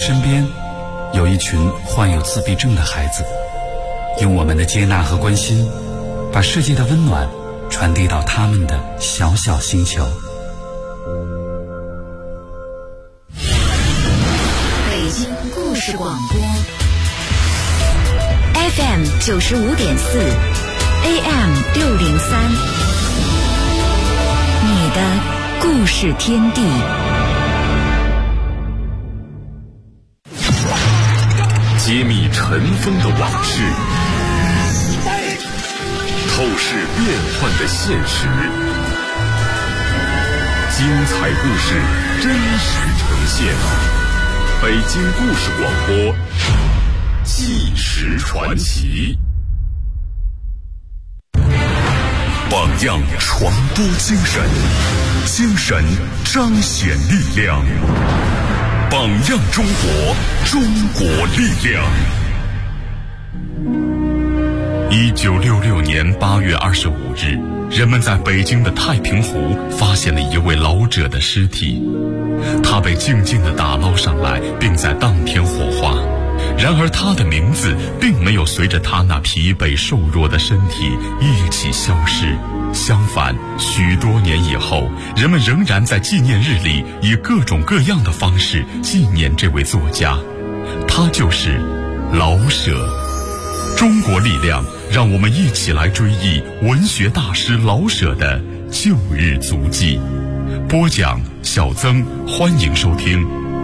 身边有一群患有自闭症的孩子，用我们的接纳和关心，把世界的温暖传递到他们的小小星球。 北京故事广播 FM 95.4 AM 603，你的故事天地。 揭秘尘封的往事，透视变幻的现实，精彩故事真实呈现。北京故事广播，纪实传奇。榜样传播精神，精神彰显力量。榜样中国，中国力量。1966年8月25日，人们在北京的太平湖发现了一位老者的尸体，他被静静地打捞上来，并在当天火化。然而他的名字并没有随着他那疲惫瘦弱的身体一起消失，相反，许多年以后，人们仍然在纪念日里以各种各样的方式纪念这位作家，他就是老舍。中国力量，让我们一起来追忆文学大师老舍的旧日足迹。播讲小曾，欢迎收听。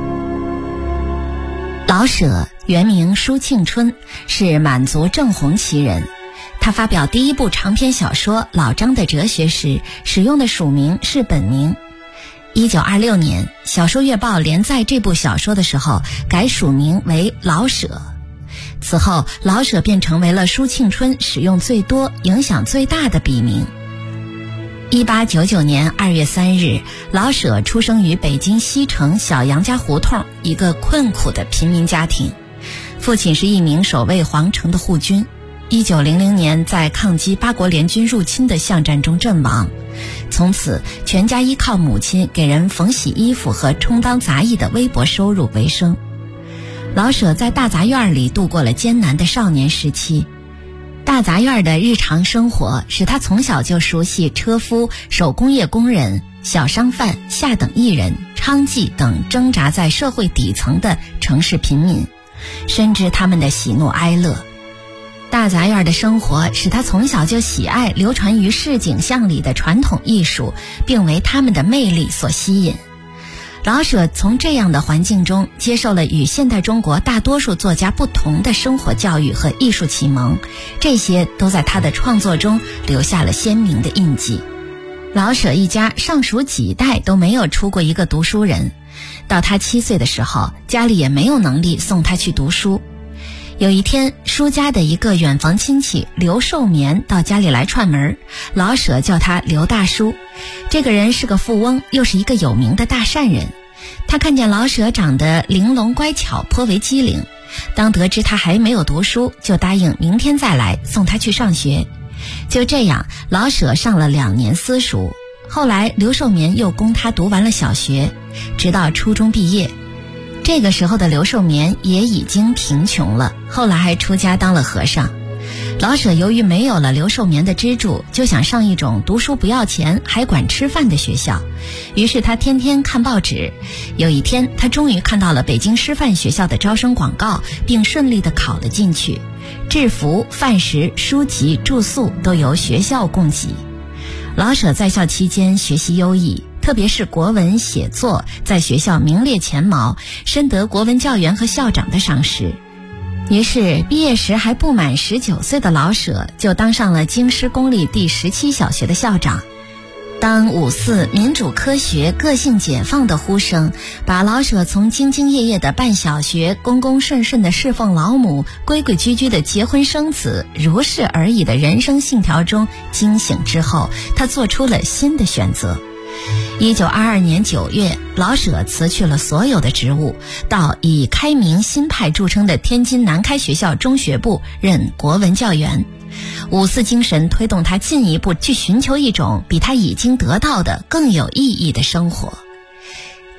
老舍原名舒庆春，是满族正红旗人。他发表第一部长篇小说《老张的哲学》时，使用的署名是本名。1926年，小说月报连载这部小说的时候，改署名为老舍。此后，老舍便成为了舒庆春使用最多、影响最大的笔名。1899年2月3日，老舍出生于北京西城小杨家胡同一个困苦的平民家庭，父亲是一名守卫皇城的护军。1900年在抗击八国联军入侵的巷战中阵亡，从此全家依靠母亲给人缝洗衣服和充当杂役的微薄收入为生。老舍在大杂院里度过了艰难的少年时期，大杂院的日常生活使他从小就熟悉车夫、手工业工人、小商贩、下等艺人、娼妓等挣扎在社会底层的城市平民，深知他们的喜怒哀乐。大杂院的生活使他从小就喜爱流传于市井巷里的传统艺术，并为他们的魅力所吸引。老舍从这样的环境中接受了与现代中国大多数作家不同的生活教育和艺术启蒙，这些都在他的创作中留下了鲜明的印记。老舍一家上数几代都没有出过一个读书人，到他7岁的时候，家里也没有能力送他去读书。有一天，舒家的一个远房亲戚刘寿绵到家里来串门，老舍叫他刘大叔。这个人是个富翁，又是一个有名的大善人。他看见老舍长得玲珑乖巧，颇为机灵，当得知他还没有读书，就答应明天再来送他去上学。就这样，老舍上了2年私塾，后来刘寿绵又供他读完了小学，直到初中毕业。这个时候的刘寿绵也已经贫穷了，后来还出家当了和尚。老舍由于没有了刘寿绵的资助，就想上一种读书不要钱还管吃饭的学校，于是他天天看报纸。有一天，他终于看到了北京师范学校的招生广告，并顺利地考了进去。制服、饭食、书籍、住宿都由学校供给。老舍在校期间学习优异，特别是国文写作在学校名列前茅，深得国文教员和校长的赏识。于是毕业时还不满19岁的老舍就当上了京师公立第17小学的校长。当五四民主科学个性解放的呼声把老舍从兢兢业业的办小学、公公顺顺的侍奉老母、规规矩矩的结婚生子、如是而已的人生信条中惊醒之后，他做出了新的选择。1922年9月，老舍辞去了所有的职务，到以开明新派著称的天津南开学校中学部任国文教员。五四精神推动他进一步去寻求一种比他已经得到的更有意义的生活。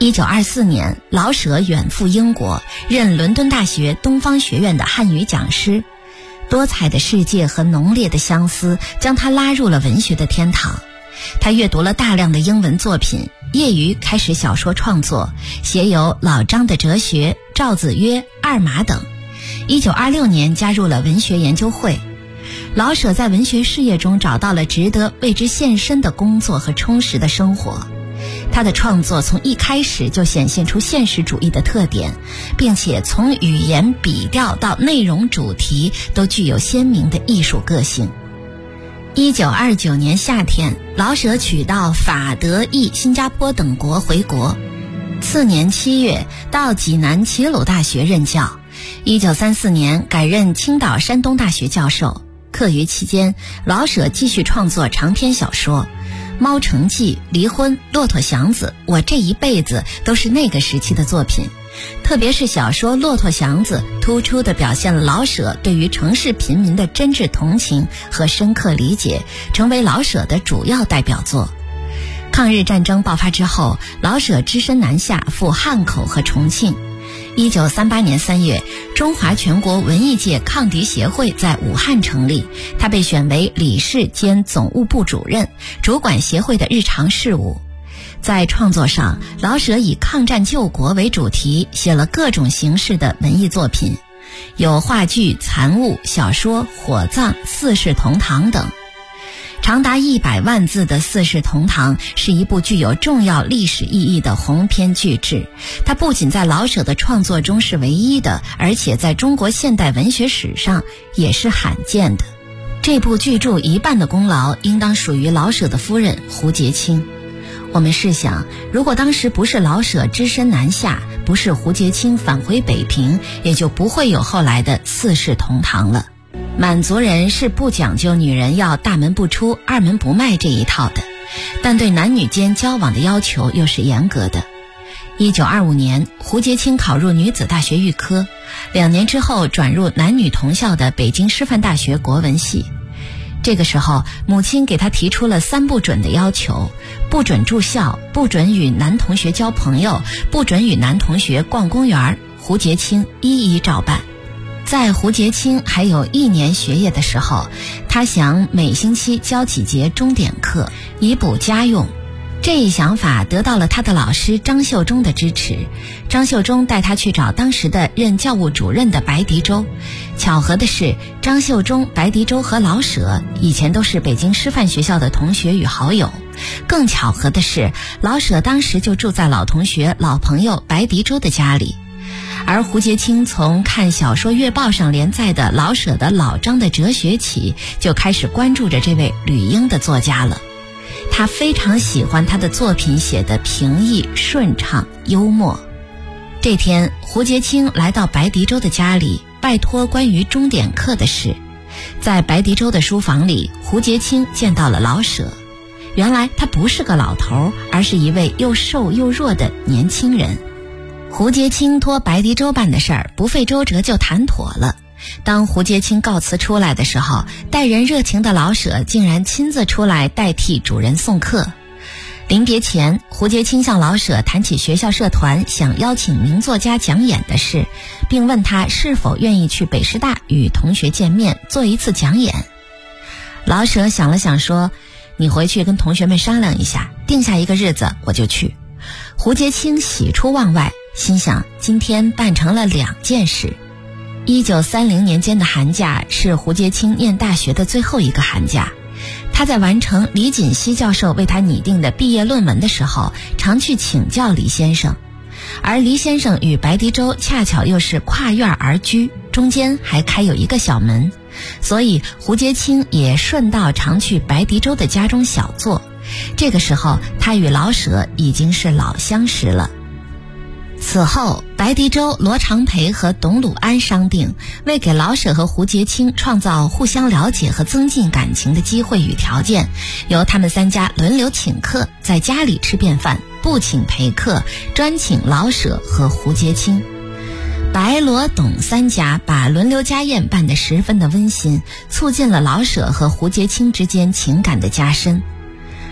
1924年，老舍远赴英国，任伦敦大学东方学院的汉语讲师。多彩的世界和浓烈的相思将他拉入了文学的天堂。他阅读了大量的英文作品，业余开始小说创作，写有《老张的哲学》《赵子曰》《二马》等。1926年加入了文学研究会。老舍在文学事业中找到了值得为之献身的工作和充实的生活。他的创作从一开始就显现出现实主义的特点，并且从语言笔调到内容主题都具有鲜明的艺术个性。1929年夏天，老舍取道法、德、意、新加坡等国回国。次年7月，到济南齐鲁大学任教。1934年改任青岛山东大学教授。课余期间，老舍继续创作长篇小说。《猫城记》、离婚、骆驼祥子、我这一辈子都是那个时期的作品，特别是小说《骆驼祥子》突出地表现了老舍对于城市贫民的真挚同情和深刻理解，成为老舍的主要代表作。抗日战争爆发之后，老舍只身南下赴汉口和重庆。1938年3月，中华全国文艺界抗敌协会在武汉成立，他被选为理事兼总务部主任，主管协会的日常事务。在创作上，老舍以抗战救国为主题，写了各种形式的文艺作品，有话剧、残物、小说、火葬、四世同堂等。长达100万字的《四世同堂》是一部具有重要历史意义的鸿篇巨制，它不仅在老舍的创作中是唯一的，而且在中国现代文学史上也是罕见的。这部巨著一半的功劳应当属于老舍的夫人胡洁清。我们试想，如果当时不是老舍只身南下，不是胡洁清返回北平，也就不会有后来的《四世同堂》了。满族人是不讲究女人要大门不出二门不迈这一套的，但对男女间交往的要求又是严格的。1925年，胡洁清考入女子大学预科，2年之后转入男女同校的北京师范大学国文系。这个时候，母亲给他提出了3不准的要求：不准住校，不准与男同学交朋友，不准与男同学逛公园。胡洁清一一照办。在胡洁清还有1年学业的时候，他想每星期教几节钟点课，以补家用。这一想法得到了他的老师张秀忠的支持。张秀忠带他去找当时的任教务主任的白迪洲。巧合的是，张秀忠、白迪洲和老舍以前都是北京师范学校的同学与好友。更巧合的是，老舍当时就住在老同学、老朋友白迪洲的家里。而胡洁清从看小说月报上连载的老舍的《老张的哲学》起，就开始关注着这位旅英的作家了。他非常喜欢他的作品写得平易、顺畅、幽默。这天，胡洁清来到白迪洲的家里，拜托关于钟点课的事。在白迪洲的书房里，胡洁清见到了老舍。原来他不是个老头，而是一位又瘦又弱的年轻人。胡洁清托白迪洲办的事儿，不费周折就谈妥了。当胡洁清告辞出来的时候，待人热情的老舍竟然亲自出来代替主人送客。临别前，胡洁清向老舍谈起学校社团想邀请名作家讲演的事，并问他是否愿意去北师大与同学见面，做一次讲演。老舍想了想说：“你回去跟同学们商量一下，定下一个日子我就去。”胡洁清喜出望外，心想今天办成了2件事。1930年间的寒假是胡洁清念大学的最后一个寒假。他在完成李锦熙教授为他拟定的毕业论文的时候，常去请教黎先生。而黎先生与白迪洲恰巧又是跨院而居，中间还开有一个小门，所以胡洁清也顺道常去白迪洲的家中小坐。这个时候，他与老舍已经是老相识了。此后，白迪洲、罗长培和董鲁安商定，为给老舍和胡洁清创造互相了解和增进感情的机会与条件，由他们3家轮流请客，在家里吃便饭，不请陪客，专请老舍和胡洁清。白罗董3家把轮流家宴办得十分的温馨，促进了老舍和胡洁清之间情感的加深。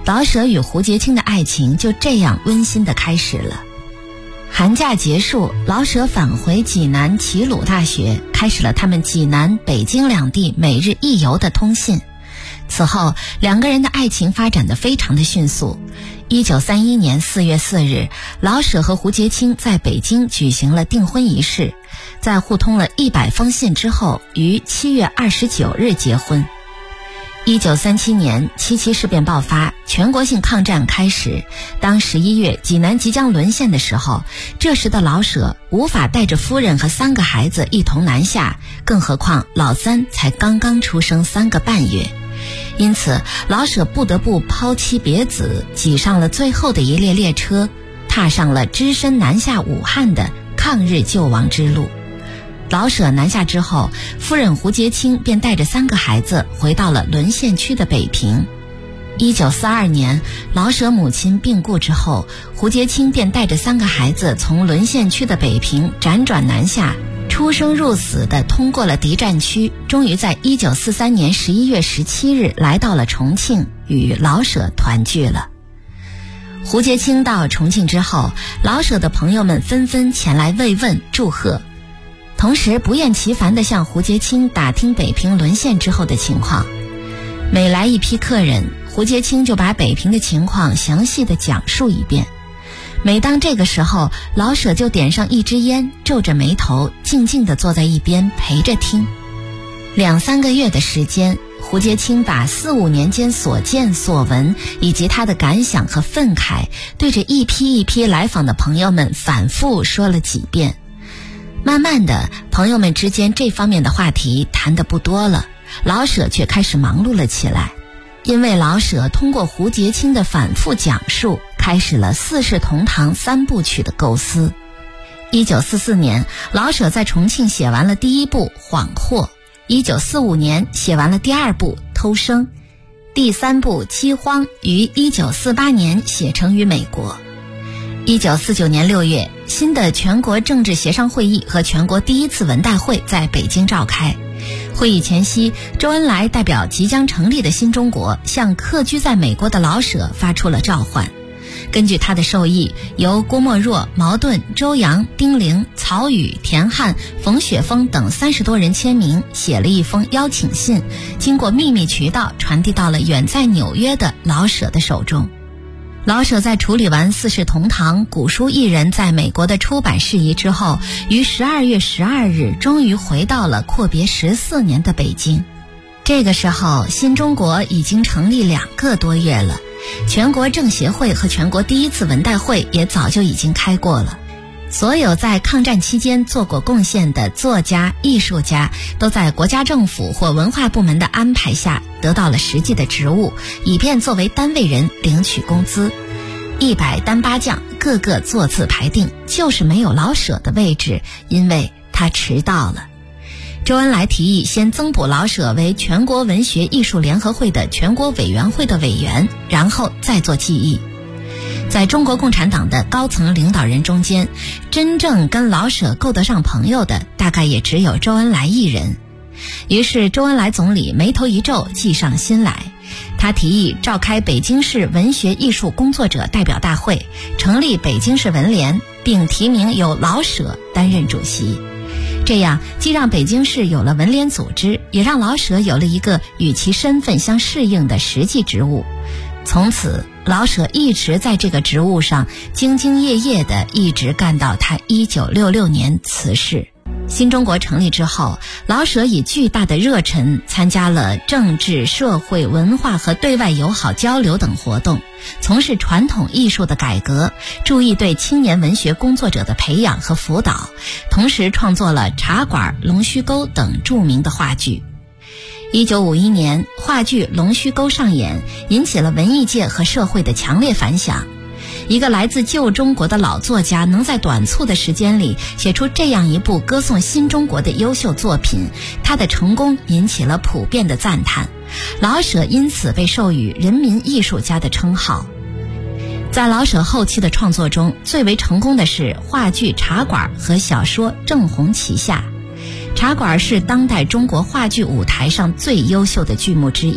老舍与胡洁清的爱情就这样温馨地开始了。寒假结束，老舍返回济南齐鲁大学，开始了他们济南、北京两地每日一游的通信。此后，两个人的爱情发展得非常的迅速。1931年4月4日，老舍和胡洁清在北京举行了订婚仪式，在互通了100封信之后，于7月29日结婚。1937年七七事变爆发，全国性抗战开始。当11月济南即将沦陷的时候，这时的老舍无法带着夫人和3个孩子一同南下，更何况老三才刚刚出生3个半月。因此，老舍不得不抛妻别子，挤上了最后的一列列车，踏上了只身南下武汉的抗日救亡之路。老舍南下之后，夫人胡洁清便带着3个孩子回到了沦陷区的北平。1942年，老舍母亲病故之后，胡洁清便带着3个孩子从沦陷区的北平辗转南下，出生入死地通过了敌占区，终于在1943年11月17日来到了重庆，与老舍团聚了。胡洁清到重庆之后，老舍的朋友们纷纷前来慰问祝贺，同时不厌其烦地向胡洁清打听北平沦陷之后的情况。每来一批客人，胡洁清就把北平的情况详细地讲述一遍。每当这个时候，老舍就点上一支烟，皱着眉头，静静地坐在一边陪着听。2-3个月的时间，胡洁清把4、5年间所见所闻以及他的感想和愤慨，对着一批一批来访的朋友们反复说了几遍。慢慢的，朋友们之间这方面的话题谈得不多了，老舍却开始忙碌了起来。因为老舍通过胡洁清的反复讲述，开始了四世同堂3部曲的构思。1944年，老舍在重庆写完了第1部《恍惑》，1945年写完了第2部《偷生》，第3部《饥荒》于1948年写成于美国。1949年6月，新的全国政治协商会议和全国第1次文代会在北京召开。会议前夕，周恩来代表即将成立的新中国，向客居在美国的老舍发出了召唤。根据他的授意，由郭沫若、茅盾、周扬、丁玲、曹禺、田汉、冯雪峰等30多人签名，写了一封邀请信，经过秘密渠道传递到了远在纽约的老舍的手中。老舍在处理完四世同堂、古书艺人在美国的出版事宜之后，于12月12日终于回到了阔别14年的北京。这个时候，新中国已经成立2个多月了，全国政协会和全国第1次文代会也早就已经开过了。所有在抗战期间做过贡献的作家、艺术家，都在国家政府或文化部门的安排下得到了实际的职务，以便作为单位人领取工资。100单八将个个座次排定，就是没有老舍的位置，因为他迟到了。周恩来提议先增补老舍为全国文学艺术联合会的全国委员会的委员，然后再做记忆。在中国共产党的高层领导人中间，真正跟老舍够得上朋友的，大概也只有周恩来一人。于是周恩来总理眉头一皱，计上心来。他提议召开北京市文学艺术工作者代表大会，成立北京市文联，并提名由老舍担任主席。这样既让北京市有了文联组织，也让老舍有了一个与其身份相适应的实际职务。从此，老舍一直在这个职务上兢兢业业地一直干到他1966年辞世。新中国成立之后，老舍以巨大的热忱参加了政治、社会、文化和对外友好交流等活动，从事传统艺术的改革，注意对青年文学工作者的培养和辅导，同时创作了《茶馆》《龙须沟》等著名的话剧。1951年，话剧《龙须沟》上演，引起了文艺界和社会的强烈反响。一个来自旧中国的老作家能在短促的时间里写出这样一部歌颂新中国的优秀作品，他的成功引起了普遍的赞叹。老舍因此被授予人民艺术家的称号。在老舍后期的创作中，最为成功的是话剧《茶馆》和小说《正红旗下》。茶馆是当代中国话剧舞台上最优秀的剧目之一，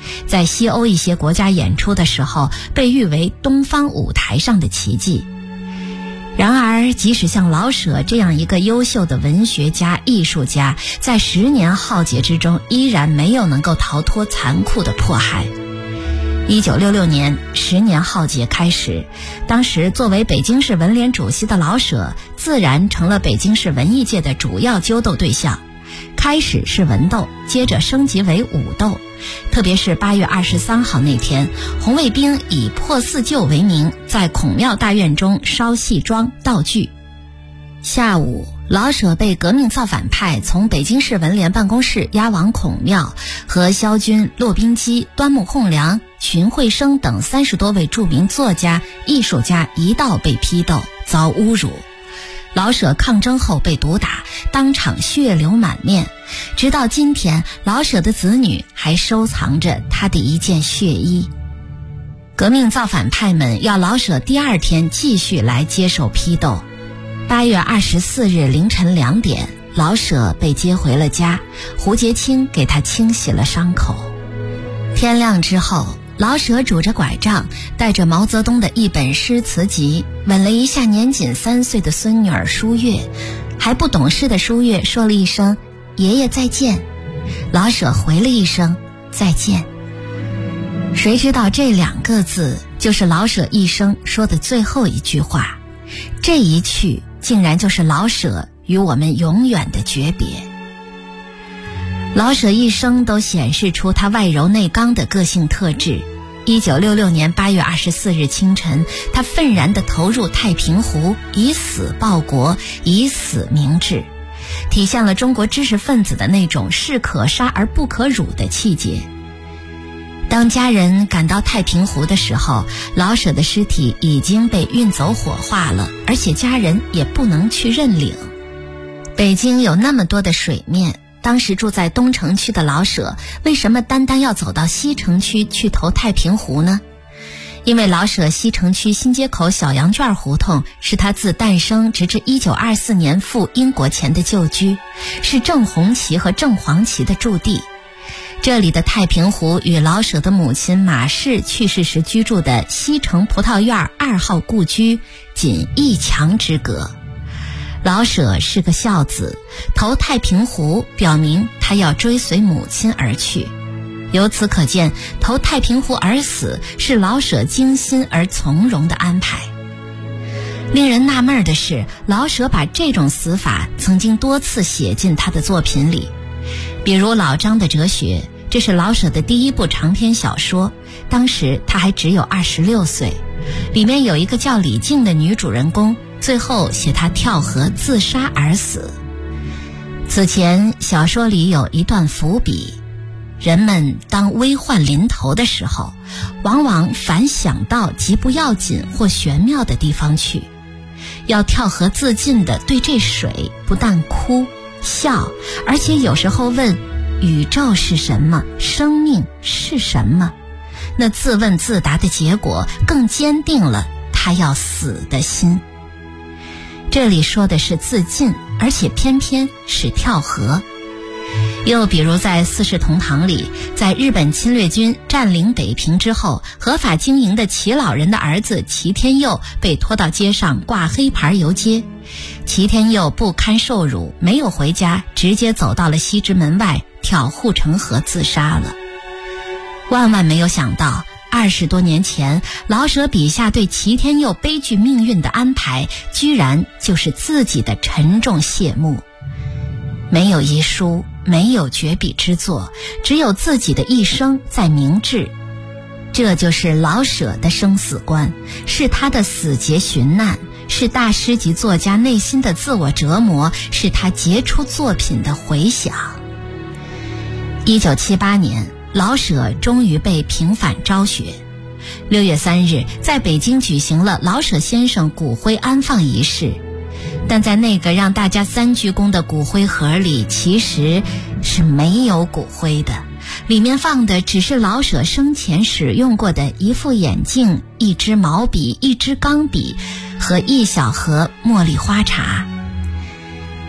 在西欧一些国家演出的时候被誉为东方舞台上的奇迹。然而，即使像老舍这样一个优秀的文学家、艺术家，在10年浩劫之中依然没有能够逃脱残酷的迫害。1966年10年浩劫开始，当时作为北京市文联主席的老舍自然成了北京市文艺界的主要揪斗对象。开始是文斗，接着升级为武斗。特别是8月23号那天，红卫兵以破四旧为名，在孔庙大院中烧戏装道具。下午，老舍被革命造反派从北京市文联办公室押往孔庙，和萧军、骆宾基、端木蕻良、荀慧生等30多位著名作家、艺术家一道被批斗，遭侮辱。老舍抗争后被毒打，当场血流满面。直到今天，老舍的子女还收藏着他的一件血衣。革命造反派们要老舍第2天继续来接受批斗。8月24日凌晨2点，老舍被接回了家，胡洁清给他清洗了伤口。天亮之后，老舍拄着拐杖，带着毛泽东的一本诗词集，吻了一下年仅3岁的孙女儿舒月。还不懂事的舒月说了一声爷爷再见，老舍回了一声再见。谁知道这2个字就是老舍一生说的最后一句话，这一去竟然就是老舍与我们永远的诀别。老舍一生都显示出他外柔内刚的个性特质。1966年8月24日清晨，他愤然地投入太平湖，以死报国，以死明志，体现了中国知识分子的那种士可杀而不可辱的气节。当家人赶到太平湖的时候，老舍的尸体已经被运走火化了，而且家人也不能去认领。北京有那么多的水面，当时住在东城区的老舍为什么单单要走到西城区去投太平湖呢？因为老舍西城区新街口小羊圈胡同是他自诞生直至1924年赴英国前的旧居，是郑红旗和郑黄旗的驻地。这里的太平湖与老舍的母亲马氏去世时居住的西城葡萄院2号故居仅1墙之隔。老舍是个孝子，投太平湖表明他要追随母亲而去。由此可见，投太平湖而死是老舍精心而从容的安排。令人纳闷的是，老舍把这种死法曾经多次写进他的作品里，比如《老张的哲学》，这是老舍的第1部长篇小说，当时他还只有26岁。里面有一个叫李静的女主人公，最后写她跳河自杀而死。此前小说里有一段伏笔，人们当危患临头的时候，往往反想到极不要紧或玄妙的地方去，要跳河自尽的对这水不但哭笑，而且有时候问宇宙是什么，生命是什么。那自问自答的结果更坚定了他要死的心。这里说的是自尽，而且偏偏是跳河。又比如在《四世同堂》里，在日本侵略军占领北平之后，合法经营的齐老人的儿子齐天佑被拖到街上挂黑牌游街。齐天佑不堪受辱，没有回家，直接走到了西直门外跳护城河自杀了。万万没有想到，20多年前老舍笔下对齐天佑悲剧命运的安排，居然就是自己的沉重谢幕。没有遗书，没有绝笔之作，只有自己的一生在明志。这就是老舍的生死观，是他的死结寻难，是大师级作家内心的自我折磨，是他杰出作品的回响。1978年，老舍终于被平反昭雪。6月3日，在北京举行了老舍先生骨灰安放仪式。但在那个让大家3鞠躬的骨灰盒里，其实是没有骨灰的，里面放的只是老舍生前使用过的一副眼镜、一支毛笔、一支钢笔和一小盒茉莉花茶。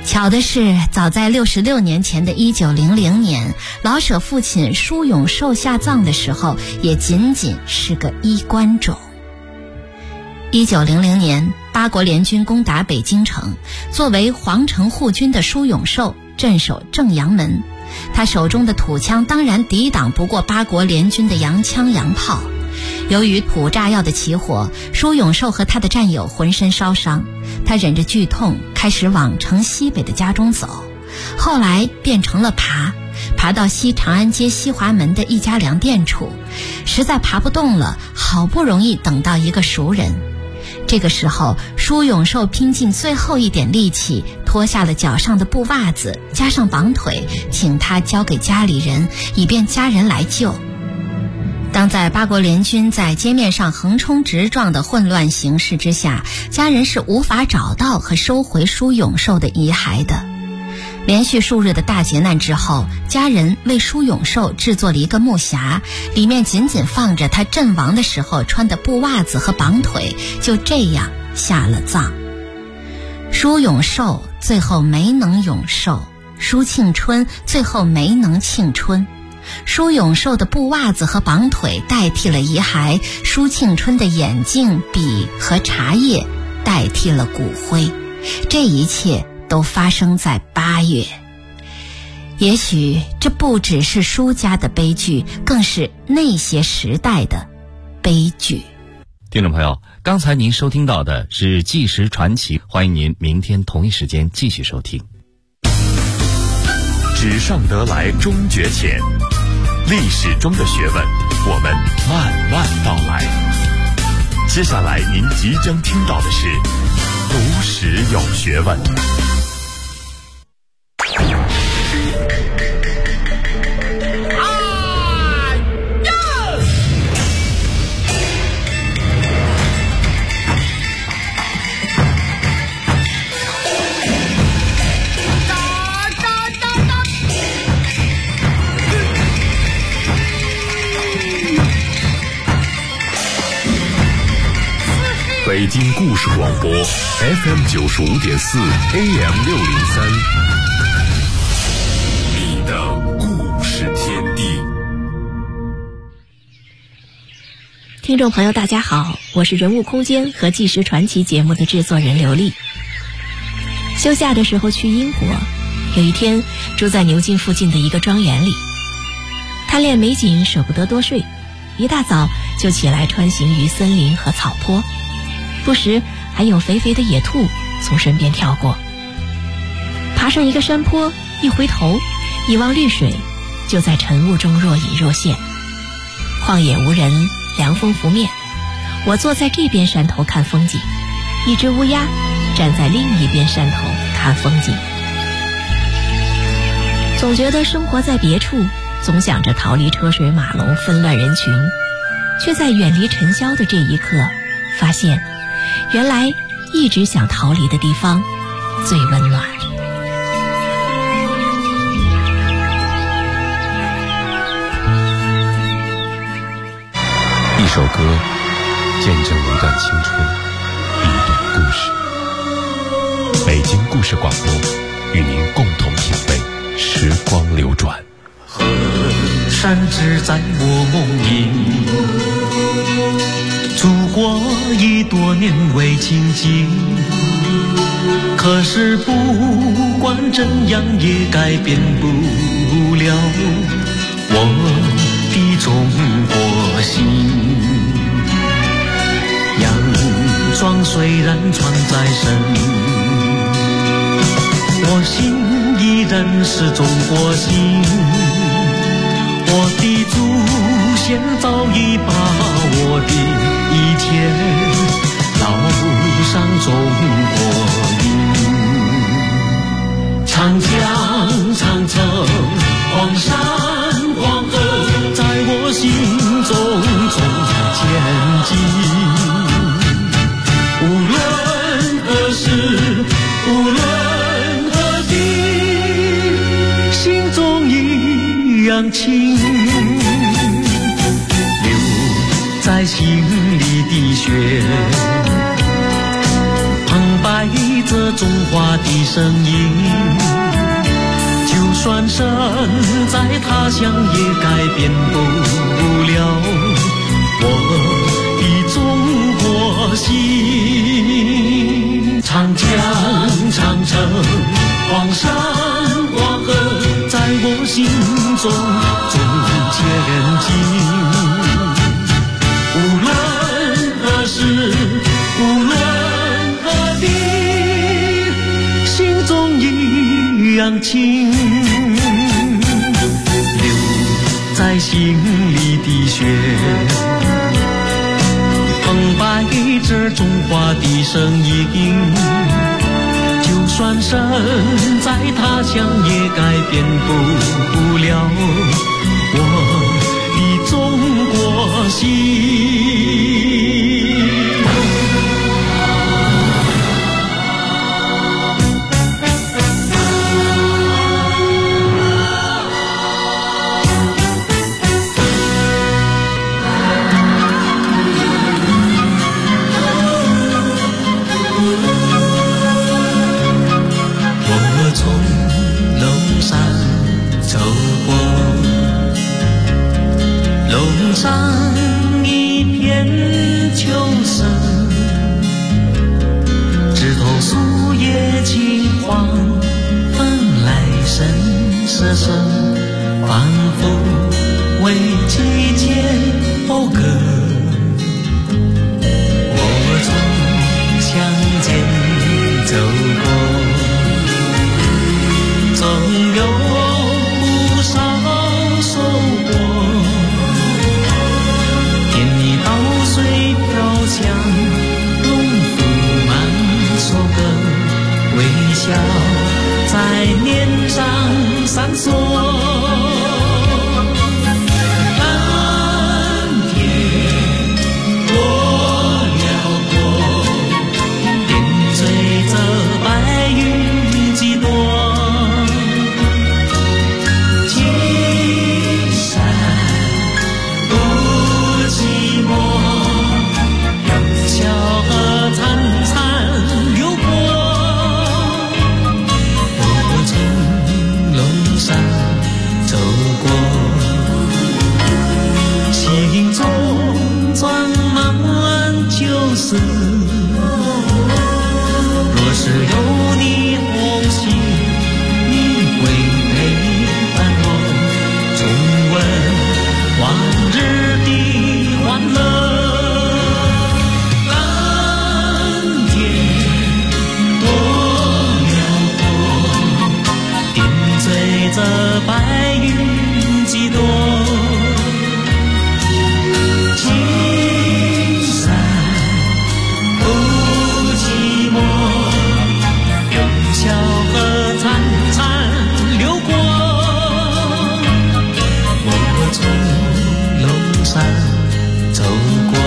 巧的是，早在66年前的1900年，老舍父亲舒永寿下葬的时候，也仅仅是个衣冠冢。1900年，八国联军攻打北京城，作为皇城护军的舒永寿镇守正阳门，他手中的土枪当然抵挡不过八国联军的洋枪洋炮。由于土炸药的起火，舒永寿和他的战友浑身烧伤，他忍着剧痛开始往城西北的家中走，后来变成了爬到西长安街西华门的一家粮店处，实在爬不动了，好不容易等到一个熟人。这个时候，舒永寿拼尽最后一点力气，脱下了脚上的布袜子，加上绑腿，请他交给家里人，以便家人来救。当在八国联军在街面上横冲直撞的混乱形势之下，家人是无法找到和收回舒永寿的遗骸的。连续数日的大劫难之后，家人为舒永寿制作了一个木匣，里面仅仅放着他阵亡的时候穿的布袜子和绑腿，就这样下了葬。舒永寿最后没能永寿，舒庆春最后没能庆春。舒永寿的布袜子和绑腿代替了遗骸，舒庆春的眼镜、笔和茶叶代替了骨灰。这一切都发生在8月。也许这不只是舒家的悲剧，更是那些时代的悲剧。 听众朋友，刚才您收听到的是《纪实传奇》，欢迎您明天同一时间继续收听。 纸上得来终觉浅，历史中的学问，我们慢慢道来。接下来您即将听到的是读史有学问。北京故事广播 FM95.4 AM603，你的故事天地。 听众朋友大家好，我是人物空间和纪实传奇节目的制作人刘丽。休假的时候去英国，有一天住在牛津附近的一个庄园里，贪恋美景舍不得多睡，一大早就起来穿行于森林和草坡，不时还有肥肥的野兔从身边跳过。爬上一个山坡，一回头一望绿水，就在晨雾中若隐若现。旷野无人，凉风拂面，我坐在这边山头看风景，一只乌鸦站在另一边山头看风景。总觉得生活在别处，总想着逃离车水马龙纷乱人群，却在远离尘嚣的这一刻发现，原来一直想逃离的地方最温暖。 一首歌见证一段青春，一段故事。北京故事广播与您共同品味时光流转。 河山只在我梦萦，祖国已多年未亲近，可是不管怎样也改变不了我的中国心。洋装虽然穿在身，我心依然是中国心。我的祖先早已把我的一切烙上中国印。长江长城黄山黄河在我心中前进。无论何时无论何地，心中一样情，留在心里的血，澎湃着中华的声音，就算身在他乡也改变不了我的中国心。长江长城黄山黄河在我心中终结人境，无论何时无论何地，心中一样情，留在心里的血澎湃着中华的声音，就算身在他乡也改变不了我的中国心。上一片秋色，枝头树叶金黄，风来声瑟瑟，仿佛为季节讴歌。我从乡间走过，总有不少收获。稻穗飘香，农夫满手的微笑在脸上闪烁。蓝天多辽阔，点缀着白云几朵。青山不寂寞，有小河潺潺流过。我从龙山走过，心中装满旧事。若是有你同行，你会陪伴我重温往日的欢乐。蓝天多辽阔，点缀着白云几朵。青山不寂寞，有小河潺潺流过。我从龙山走过，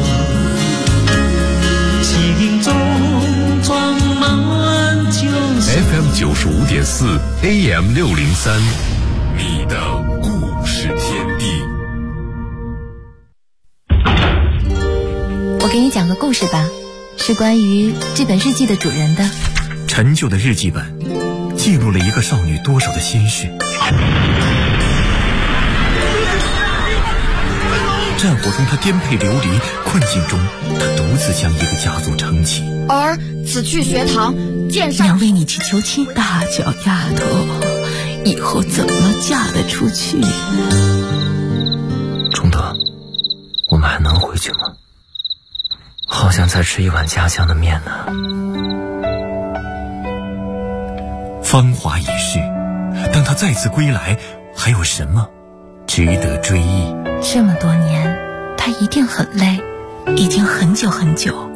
心中装满旧事。 FM 95.4 AM 603，你的故事天地。 我给你讲个故事吧，是关于这本日记的主人的。 陈旧的日记本记录了一个少女多少的心事。战火中她颠沛流离，困境中她独自将一个家族撑起。 儿此去学堂，见上。 娘为你去求亲，大脚丫头，以后怎么嫁得出去？ 崇德，我们还能回去吗？好想再吃一碗家乡的面呢。 芳华已逝，当她再次归来，还有什么值得追忆？ 这么多年，她一定很累，已经很久很久。